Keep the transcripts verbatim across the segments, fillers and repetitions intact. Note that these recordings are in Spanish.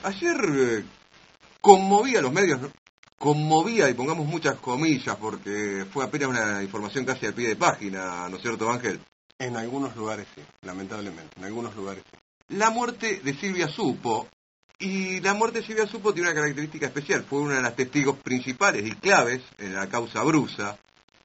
Ayer eh, conmovía a los medios, ¿no? Conmovía, y pongamos muchas comillas, porque fue apenas una información casi al pie de página, ¿no es cierto, Ángel? En algunos lugares sí, lamentablemente, en algunos lugares sí. La muerte de Silvia Supo, y la muerte de Silvia Supo tiene una característica especial, fue una de las testigos principales y claves en la causa Brusa.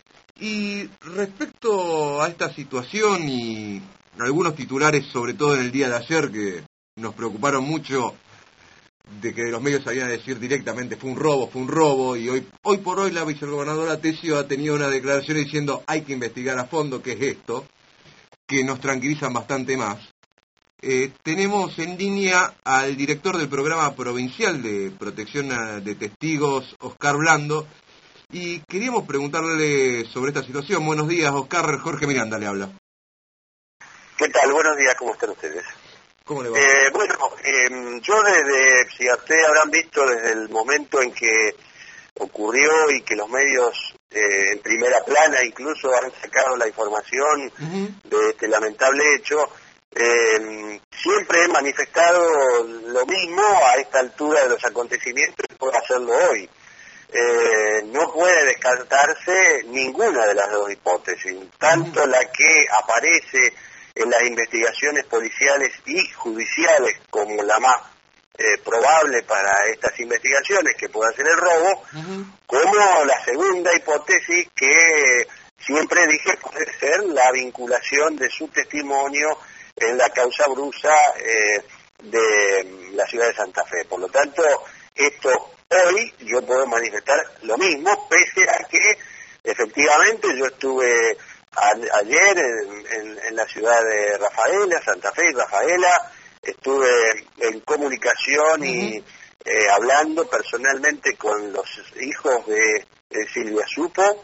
Y respecto a esta situación y algunos titulares, sobre todo en el día de ayer, que nos preocuparon mucho, de que los medios sabían decir directamente fue un robo, fue un robo, y hoy hoy por hoy la vicegobernadora Tesio ha tenido una declaración diciendo hay que investigar a fondo qué es esto, que nos tranquilizan bastante más. Eh, tenemos en línea al director del Programa Provincial de Protección de Testigos, Oscar Blando, y queríamos preguntarle sobre esta situación. Buenos días, Oscar. Jorge Miranda le habla. ¿Qué tal? Buenos días, ¿cómo están ustedes? ¿Cómo le va? Eh, bueno, eh, yo desde, si ustedes habrán visto desde el momento en que ocurrió y que los medios eh, en primera plana incluso han sacado la información uh-huh. de este lamentable hecho, eh, siempre he manifestado lo mismo a esta altura de los acontecimientos y puedo hacerlo hoy. Eh, no puede descartarse ninguna de las dos hipótesis, tanto uh-huh. la que aparece en las investigaciones policiales y judiciales como la más eh, probable para estas investigaciones, que pueda ser el robo, uh-huh. como la segunda hipótesis que siempre dije puede ser la vinculación de su testimonio en la causa Brusa eh, de la ciudad de Santa Fe. Por lo tanto, esto hoy yo puedo manifestar lo mismo, pese a que efectivamente yo estuve ayer en, en, en la ciudad de Rafaela, Santa Fe y Rafaela, estuve en comunicación uh-huh. y eh, hablando personalmente con los hijos de, de Silvia Supo,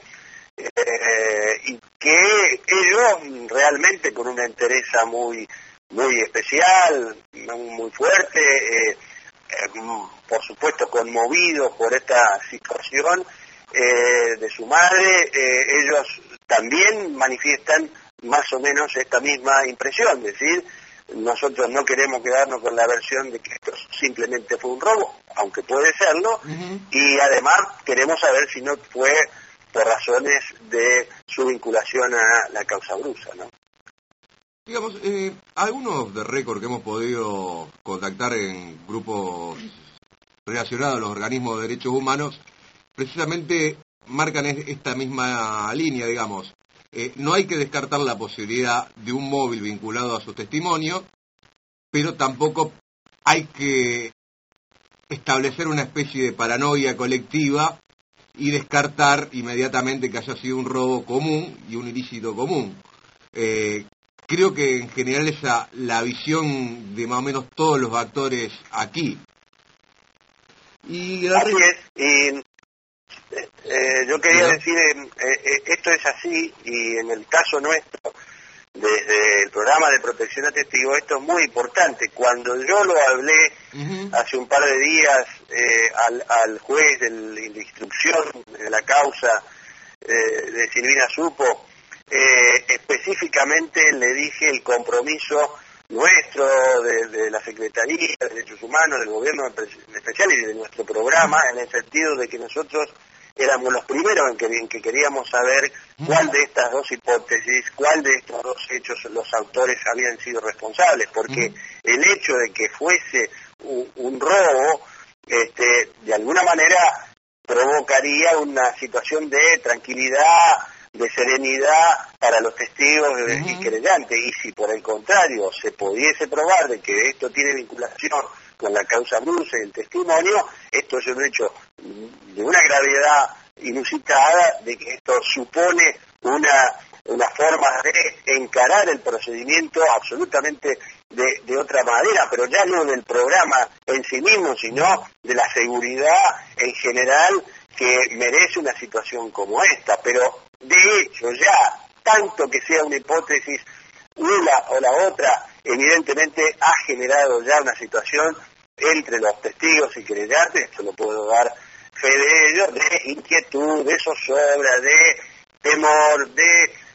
eh, y que ellos realmente con una entereza muy muy especial, muy fuerte, eh, eh, por supuesto conmovidos por esta situación eh, de su madre, eh, ellos también manifiestan más o menos esta misma impresión, es decir, nosotros no queremos quedarnos con la versión de que esto simplemente fue un robo, aunque puede serlo, uh-huh. y además queremos saber si no fue por razones de su vinculación a la causa Brusa, ¿no? Digamos, eh, algunos de récord que hemos podido contactar en grupos relacionados a los organismos de derechos humanos, precisamente marcan esta misma línea, digamos. Eh, no hay que descartar la posibilidad de un móvil vinculado a su testimonio, pero tampoco hay que establecer una especie de paranoia colectiva y descartar inmediatamente que haya sido un robo común y un ilícito común. Eh, creo que en general esa la visión de más o menos todos los actores aquí. Y Así es, y Eh, yo quería decir, eh, eh, esto es así, y en el caso nuestro, desde el programa de protección a testigos, esto es muy importante. Cuando yo lo hablé uh-huh. hace un par de días eh, al, al juez de la instrucción de la causa eh, de Silvina Supo, eh, específicamente le dije el compromiso nuestro, de, de la Secretaría de Derechos Humanos, del Gobierno en especial y de nuestro programa, en el sentido de que nosotros éramos los primeros en que, en que queríamos saber cuál de estas dos hipótesis, cuál de estos dos hechos los autores habían sido responsables, porque uh-huh. el hecho de que fuese un, un robo, este, de alguna manera provocaría una situación de tranquilidad, de serenidad para los testigos uh-huh. y querellantes, y si por el contrario se pudiese probar de que esto tiene vinculación con la causa Brusa y el testimonio, esto es un hecho de una gravedad inusitada, de que esto supone una, una forma de encarar el procedimiento absolutamente de, de otra manera, pero ya no del programa en sí mismo, sino de la seguridad en general que merece una situación como esta. Pero de hecho ya, tanto que sea una hipótesis, una o la otra, evidentemente ha generado ya una situación entre los testigos y querellantes, esto lo puedo dar fe de ellos, de inquietud, de zozobra, de temor, de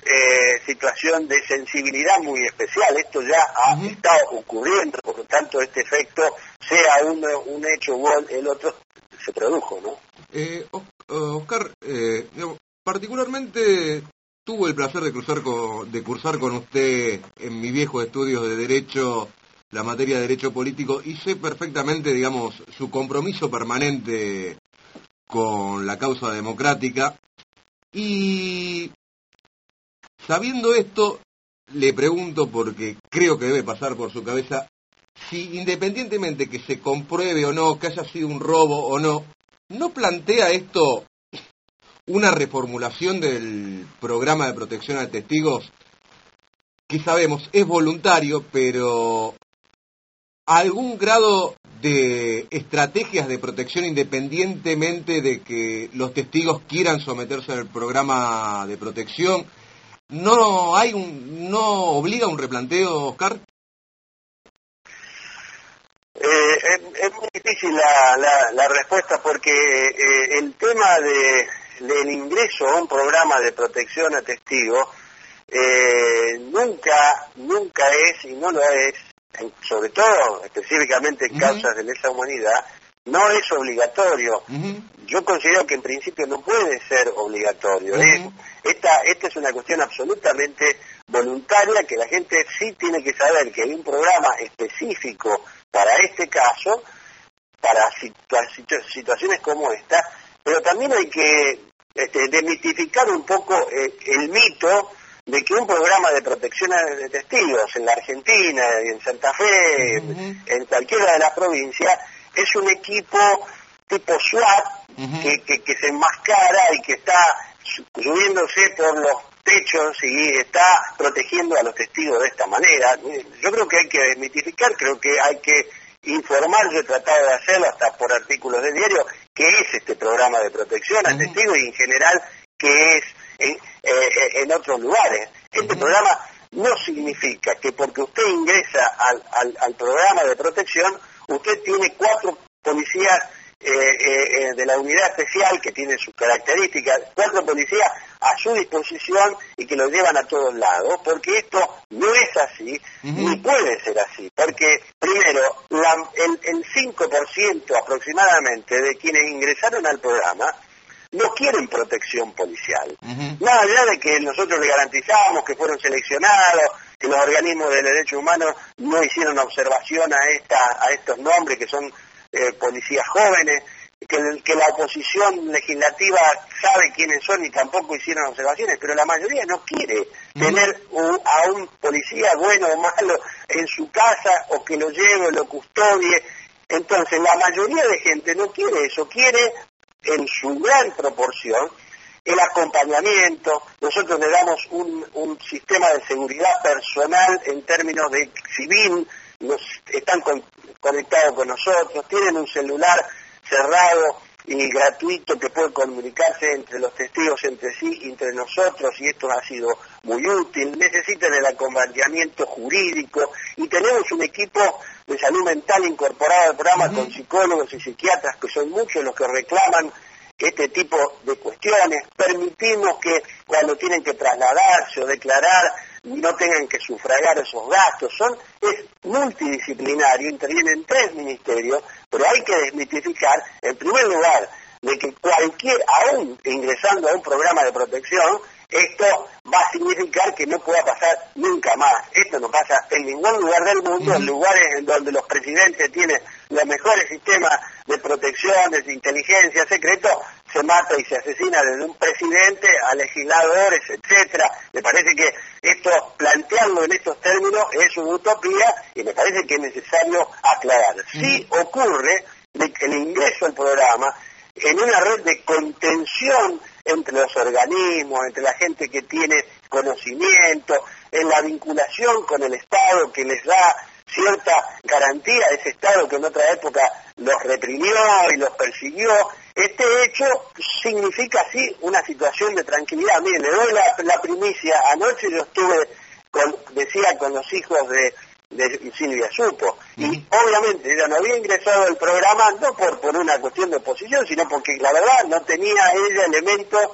eh, situación de sensibilidad muy especial. Esto ya ha uh-huh. estado ocurriendo, por lo tanto este efecto, sea uno, un hecho o el otro, se produjo, ¿no? Eh, Oscar, eh, particularmente tuve el placer de, cruzar con, de cursar con usted en mi viejo estudio de Derecho, la materia de Derecho Político, y sé perfectamente, digamos, su compromiso permanente con la causa democrática. Y sabiendo esto, le pregunto, porque creo que debe pasar por su cabeza, si independientemente que se compruebe o no, que haya sido un robo o no, ¿no plantea esto una reformulación del programa de protección a testigos, que sabemos es voluntario, pero algún grado de estrategias de protección independientemente de que los testigos quieran someterse al programa de protección? ¿No hay un, no obliga a un replanteo, Oscar? Eh, es, es muy difícil la, la, la respuesta porque eh, el tema de, del ingreso a un programa de protección a testigos eh, nunca, nunca es, y no lo es, sobre todo específicamente en uh-huh. causas de lesa humanidad, no es obligatorio. Uh-huh. Yo considero que en principio no puede ser obligatorio. Uh-huh. ¿eh? Esta, esta es una cuestión absolutamente voluntaria, que la gente sí tiene que saber que hay un programa específico para este caso, para situa- situ- situaciones como esta, pero también hay que este, desmitificar un poco eh, el mito de que un programa de protección de testigos en la Argentina, en Santa Fe, uh-huh. en cualquiera de las provincias, es un equipo tipo SWAT uh-huh. que, que, que se enmascara y que está subiéndose por los techos y está protegiendo a los testigos de esta manera. Yo creo que hay que desmitificar, creo que hay que informar, yo he tratado de hacerlo hasta por artículos de diario, qué es este programa de protección a uh-huh. testigos y en general qué es en, eh, en otros lugares. Este uh-huh. programa no significa que porque usted ingresa al, al, al programa de protección, usted tiene cuatro policías eh, eh, de la unidad especial que tiene sus características, cuatro policías a su disposición y que lo llevan a todos lados, porque esto no es así, uh-huh. ni puede ser así, porque primero, la, el, el cinco por ciento aproximadamente de quienes ingresaron al programa no quieren protección policial. Uh-huh. Nada allá de que nosotros le garantizamos que fueron seleccionados, que los organismos de derechos humanos no hicieron observación a esta a estos nombres que son eh, policías jóvenes, que, que la oposición legislativa sabe quiénes son y tampoco hicieron observaciones, pero la mayoría no quiere uh-huh. tener un, a un policía bueno o malo en su casa o que lo lleve o lo custodie. Entonces la mayoría de gente no quiere eso, quiere en su gran proporción el acompañamiento. Nosotros le damos un, un sistema de seguridad personal en términos de civil, nos están con, conectados con nosotros, tienen un celular cerrado y gratuito que puede comunicarse entre los testigos entre sí, entre nosotros, y esto ha sido muy útil. Necesitan el acompañamiento jurídico y tenemos un equipo de salud mental incorporado al programa uh-huh. con psicólogos y psiquiatras, que son muchos los que reclaman este tipo de cuestiones. Permitimos que cuando tienen que trasladarse o declarar no tengan que sufragar esos gastos. Son, es multidisciplinario, intervienen tres ministerios, pero hay que desmitificar, en primer lugar, de que cualquier, aún ingresando a un programa de protección, esto va a significar que no pueda pasar nunca más. Esto no pasa en ningún lugar del mundo, en lugares en donde los presidentes tienen los mejores sistemas de protección, de inteligencia, secreto, se mata y se asesina desde un presidente a legisladores, etcétera. Me parece que esto, plantearlo en estos términos, es una utopía y me parece que es necesario aclarar. Sí ocurre de que el ingreso al programa en una red de contención entre los organismos, entre la gente que tiene conocimiento, en la vinculación con el Estado que les da cierta garantía, ese Estado que en otra época los reprimió y los persiguió. Este hecho significa así una situación de tranquilidad. Miren, le doy la, la primicia. Anoche yo estuve, con, decía, con los hijos de de Silvia Supo, y uh-huh. obviamente ella no había ingresado al programa no por, por una cuestión de oposición, sino porque la verdad no tenía ella elementos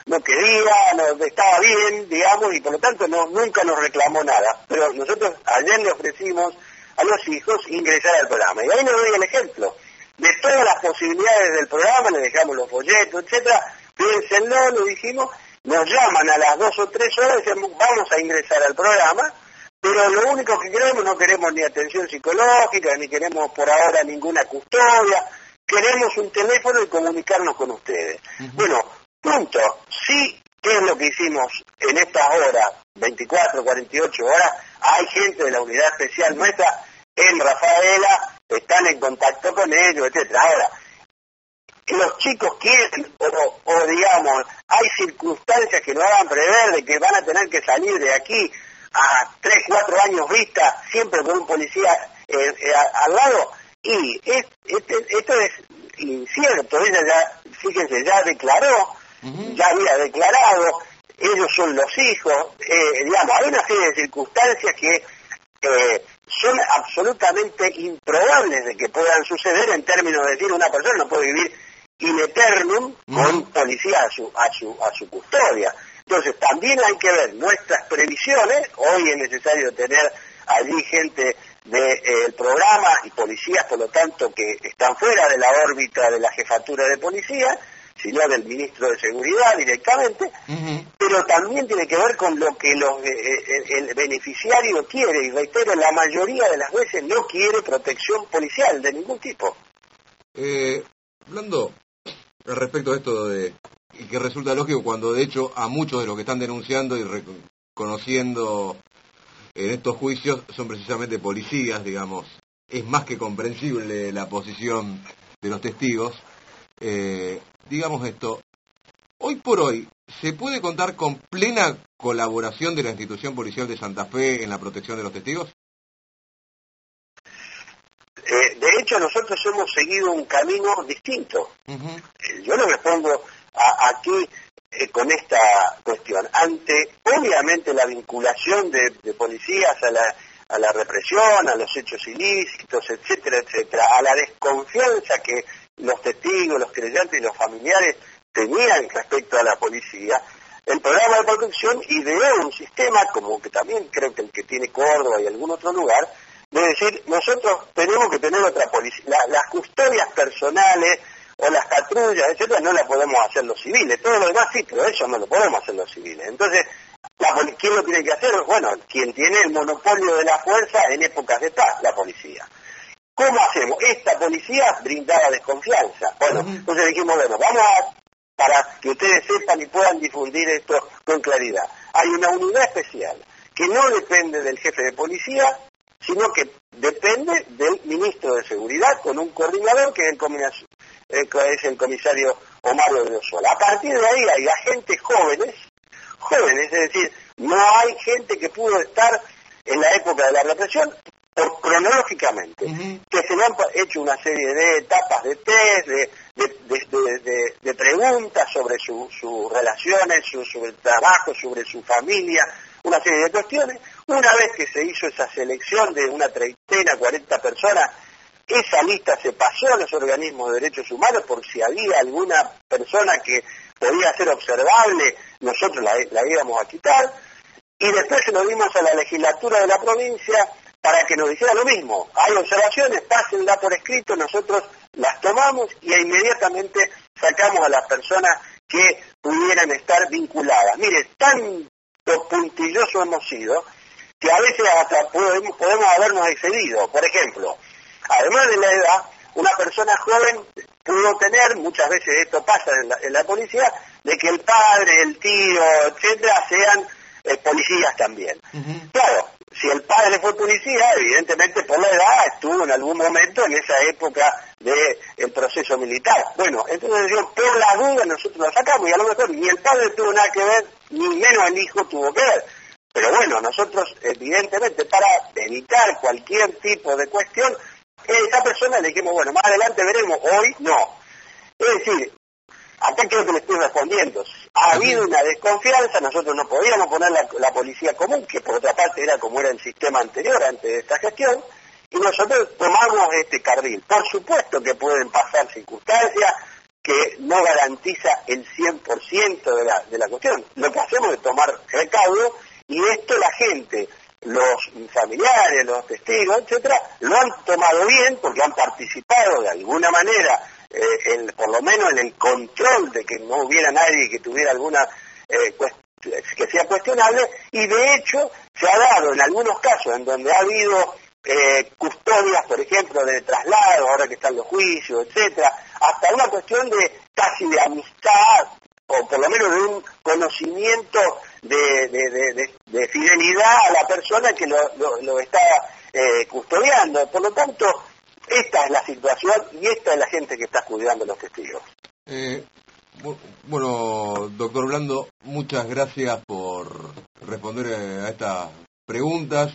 no quería, no, estaba bien, digamos, y por lo tanto no, nunca nos reclamó nada. Pero nosotros ayer le ofrecimos a los hijos ingresar al programa. Y ahí les doy el ejemplo. De todas las posibilidades del programa, le dejamos los folletos, etcétera, piénsenlo, lo dijimos, nos llaman a las dos o tres horas y decimos, vamos a ingresar al programa, pero lo único que queremos, no queremos ni atención psicológica, ni queremos por ahora ninguna custodia, queremos un teléfono y comunicarnos con ustedes. Uh-huh. Bueno, punto. Sí, ¿qué es lo que hicimos en estas horas, veinticuatro, cuarenta y ocho horas? Hay gente de la unidad especial nuestra en Rafaela, están en contacto con ellos, etcétera. Ahora, los chicos quieren, o, o digamos, hay circunstancias que nos hagan prever de que van a tener que salir de aquí a tres, cuatro años vista, siempre con un policía eh, eh, al lado, y es, este, esto es incierto. Ella ya, fíjense, ya declaró, uh-huh. ya había declarado, ellos son los hijos, eh, digamos, hay una serie de circunstancias que eh, son absolutamente improbables de que puedan suceder en términos de decir una persona no puede vivir in eternum con uh-huh. policía a su, a su, a su custodia. Entonces también hay que ver nuestras previsiones. Hoy es necesario tener allí gente del de, eh, programa y policías, por lo tanto, que están fuera de la órbita de la jefatura de policía, sino del ministro de Seguridad directamente, uh-huh. pero también tiene que ver con lo que los, eh, el beneficiario quiere, y reitero, la mayoría de las veces no quiere protección policial de ningún tipo. Eh, hablando respecto a esto de y que resulta lógico cuando de hecho a muchos de los que están denunciando y reconociendo en estos juicios son precisamente policías, digamos, es más que comprensible la posición de los testigos. Eh, digamos esto, hoy por hoy, ¿se puede contar con plena colaboración de la institución policial de Santa Fe en la protección de los testigos? Eh, de hecho, nosotros hemos seguido un camino distinto. Uh-huh. Eh, yo no respondo a, aquí eh, con esta cuestión. Ante, obviamente, la vinculación de, de policías a la, a la represión, a los hechos ilícitos, etcétera, etcétera, a la desconfianza que los testigos, los creyentes y los familiares tenían respecto a la policía, el programa de protección ideó un sistema, como que también creo que el que tiene Córdoba y algún otro lugar, de decir, nosotros tenemos que tener otra policía. La, las custodias personales o las patrullas, etcétera, no las podemos hacer los civiles. Todo lo demás sí, pero eso no lo podemos hacer los civiles. Entonces, la, ¿quién lo tiene que hacer? Bueno, quien tiene el monopolio de la fuerza en épocas de paz, la policía. ¿Cómo hacemos? Esta policía brindaba desconfianza. Bueno, uh-huh. entonces dijimos, bueno, vamos a, para que ustedes sepan y puedan difundir esto con claridad. Hay una unidad especial que no depende del jefe de policía, sino que depende del ministro de Seguridad con un coordinador que es el, comis- eh, es el comisario Omar Odriozola. A partir de ahí hay agentes jóvenes, jóvenes, es decir, no hay gente que pudo estar en la época de la represión por, cronológicamente, uh-huh. que se le han hecho una serie de etapas de test, de, de, de, de, de, de preguntas sobre sus su relaciones, su, sobre el trabajo, sobre su familia, una serie de cuestiones. Una vez que se hizo esa selección de una treintena, cuarenta personas, esa lista se pasó a los organismos de derechos humanos por si había alguna persona que podía ser observable, nosotros la, la íbamos a quitar, y después se lo dimos a la legislatura de la provincia para que nos dijera lo mismo. Hay observaciones, pásenla por escrito, nosotros las tomamos y inmediatamente sacamos a las personas que pudieran estar vinculadas. Mire, tan puntillosos hemos sido que a veces hasta podemos, podemos habernos excedido. Por ejemplo, además de la edad, una persona joven pudo tener, muchas veces esto pasa en la, en la policía, de que el padre, el tío, etcétera, sean eh, policías también. Uh-huh. Claro, si el padre fue policía, evidentemente por la edad estuvo en algún momento en esa época del proceso militar. Bueno, entonces yo, por la duda nosotros lo sacamos y a lo mejor ni el padre tuvo nada que ver, ni menos el hijo tuvo que ver. Pero bueno, nosotros evidentemente para evitar cualquier tipo de cuestión, a esa persona le dijimos, bueno, más adelante veremos, hoy no. Es decir, acá creo que le estoy respondiendo. Ha habido una desconfianza, nosotros no podíamos poner la, la policía común, que por otra parte era como era el sistema anterior antes de esta gestión, y nosotros tomamos este carril. Por supuesto que pueden pasar circunstancias que no garantiza el cien por ciento de la, de la cuestión. Lo que hacemos es tomar recaudo, y esto la gente, los familiares, los testigos, etcétera, lo han tomado bien porque han participado de alguna manera, eh, en, por lo menos en el control de que no hubiera nadie que tuviera alguna eh, que sea cuestionable, y de hecho se ha dado en algunos casos en donde ha habido eh, custodias, por ejemplo, de traslado, ahora que están los juicios, etcétera, hasta una cuestión de casi de amistad, o por lo menos de un conocimiento de, de, de, de, de fidelidad a la persona que lo, lo, lo está eh, custodiando. Por lo tanto, esta es la situación y esta es la gente que está cuidando a los testigos. Eh, bueno, doctor Blando, muchas gracias por responder a estas preguntas.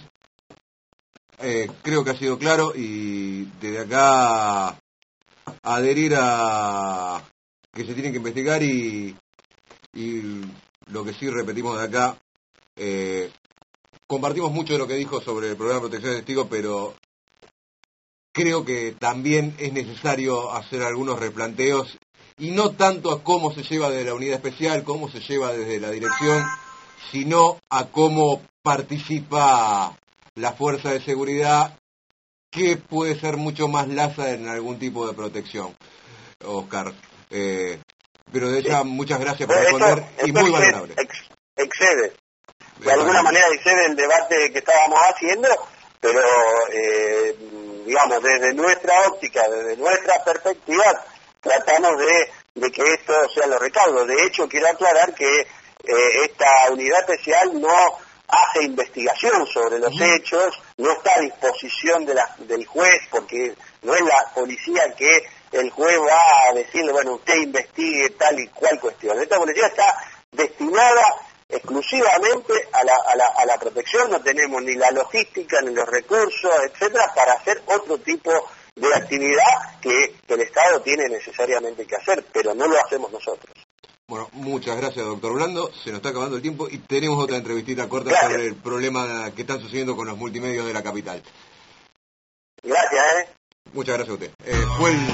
Eh, creo que ha sido claro, y desde acá adherir a que se tienen que investigar, y, y lo que sí repetimos de acá, eh, compartimos mucho de lo que dijo sobre el programa de protección de testigos, pero creo que también es necesario hacer algunos replanteos, y no tanto a cómo se lleva desde la unidad especial, cómo se lleva desde la dirección, sino a cómo participa la fuerza de seguridad, que puede ser mucho más laxa en algún tipo de protección. Oscar, eh, pero de ella, muchas gracias por responder, esto, esto y muy excede, valorable. Ex, excede, de alguna manera excede el debate que estábamos haciendo, pero eh, digamos, desde nuestra óptica, desde nuestra perspectiva, tratamos de, de que esto sea los recaudos. De hecho, quiero aclarar que eh, esta unidad especial no hace investigación sobre los uh-huh. hechos, no está a disposición de la, del juez, porque no es la policía que el juez va a decirle, bueno, usted investigue tal y cual cuestión. Esta policía está destinada exclusivamente a la, a la, a la protección, no tenemos ni la logística, ni los recursos, etcétera, para hacer otro tipo de actividad que, que el Estado tiene necesariamente que hacer, pero no lo hacemos nosotros. Bueno, muchas gracias, doctor Blando. Se nos está acabando el tiempo y tenemos otra entrevistita corta gracias. sobre el problema que están sucediendo con los multimedios de la capital. Gracias, ¿eh? Muchas gracias a usted. Eh, fue el,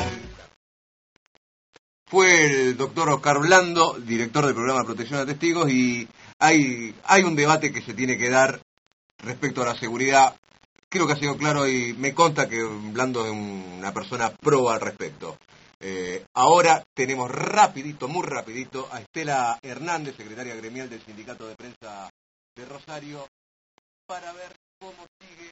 fue el doctor Oscar Blando, director del programa de protección a testigos, y hay, hay un debate que se tiene que dar respecto a la seguridad. Creo que ha sido claro, y me consta que Blando es una persona pro al respecto. Eh, ahora tenemos rapidito, muy rapidito, a Estela Hernández, secretaria gremial del Sindicato de Prensa de Rosario, para ver cómo sigue